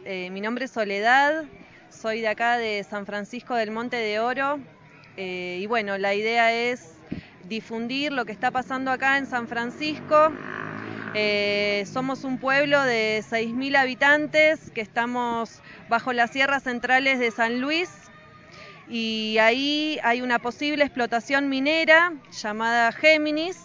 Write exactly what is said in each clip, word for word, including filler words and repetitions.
Eh, mi nombre es Soledad, soy de acá de San Francisco del Monte de Oro eh, y bueno, la idea es difundir lo que está pasando acá en San Francisco. Eh, somos un pueblo de seis mil habitantes que estamos bajo las sierras centrales de San Luis y ahí hay una posible explotación minera llamada Géminis.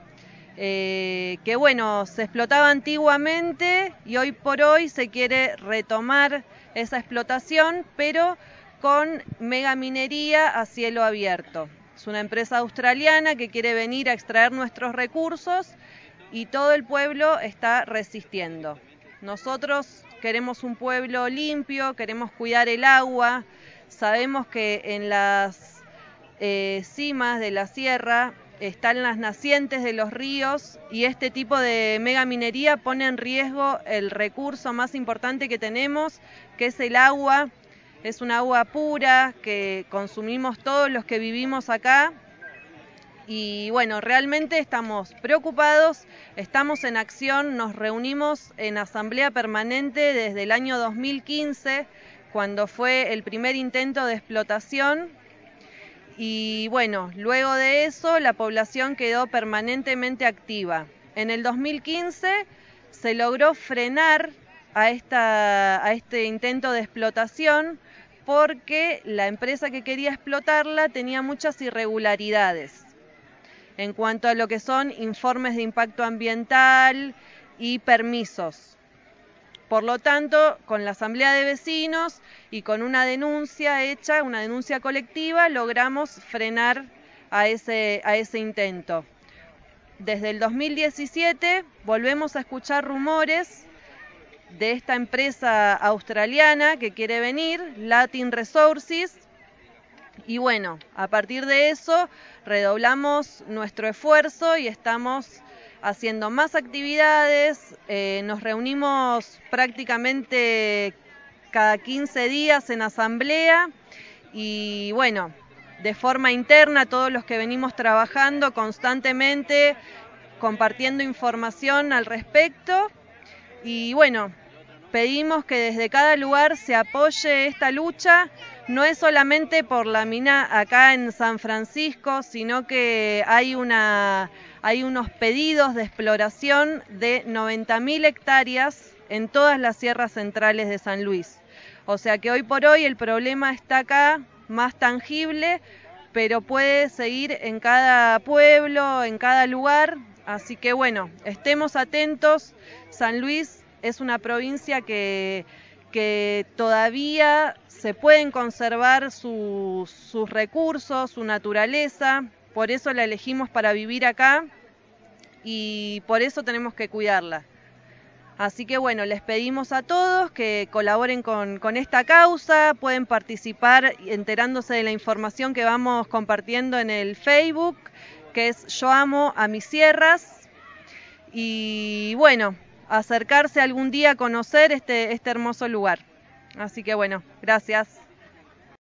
Eh, que bueno, se explotaba antiguamente y hoy por hoy se quiere retomar esa explotación, pero con megaminería a cielo abierto. Es una empresa australiana que quiere venir a extraer nuestros recursos y todo el pueblo está resistiendo. Nosotros queremos un pueblo limpio, queremos cuidar el agua, sabemos que en las eh, cimas de la sierra están las nacientes de los ríos y este tipo de megaminería pone en riesgo el recurso más importante que tenemos, que es el agua. Es un agua pura que consumimos todos los que vivimos acá. Y bueno, realmente estamos preocupados, estamos en acción, nos reunimos en asamblea permanente desde el año dos mil quince, cuando fue el primer intento de explotación. Y bueno, luego de eso la población quedó permanentemente activa. En el dos mil quince se logró frenar a, esta, a este intento de explotación porque la empresa que quería explotarla tenía muchas irregularidades en cuanto a lo que son informes de impacto ambiental y permisos. Por lo tanto, con la asamblea de vecinos y con una denuncia hecha, una denuncia colectiva, logramos frenar a ese, a ese intento. Desde el dos mil diecisiete volvemos a escuchar rumores de esta empresa australiana que quiere venir, Latin Resources, y bueno, a partir de eso redoblamos nuestro esfuerzo y estamos haciendo más actividades, eh, nos reunimos prácticamente cada quince días en asamblea y bueno, de forma interna todos los que venimos trabajando constantemente, compartiendo información al respecto y bueno, pedimos que desde cada lugar se apoye esta lucha. No es solamente por la mina acá en San Francisco, sino que hay, una, hay unos pedidos de exploración de noventa mil hectáreas en todas las sierras centrales de San Luis. O sea que hoy por hoy el problema está acá, más tangible, pero puede seguir en cada pueblo, en cada lugar. Así que bueno, estemos atentos. San Luis es una provincia que, que todavía se pueden conservar sus, sus recursos, su naturaleza, por eso la elegimos para vivir acá y por eso tenemos que cuidarla. Así que bueno, les pedimos a todos que colaboren con, con esta causa, pueden participar enterándose de la información que vamos compartiendo en el Facebook, que es Yo Amo a Mis Sierras, y bueno, acercarse algún día a conocer este, este hermoso lugar. Así que bueno, gracias.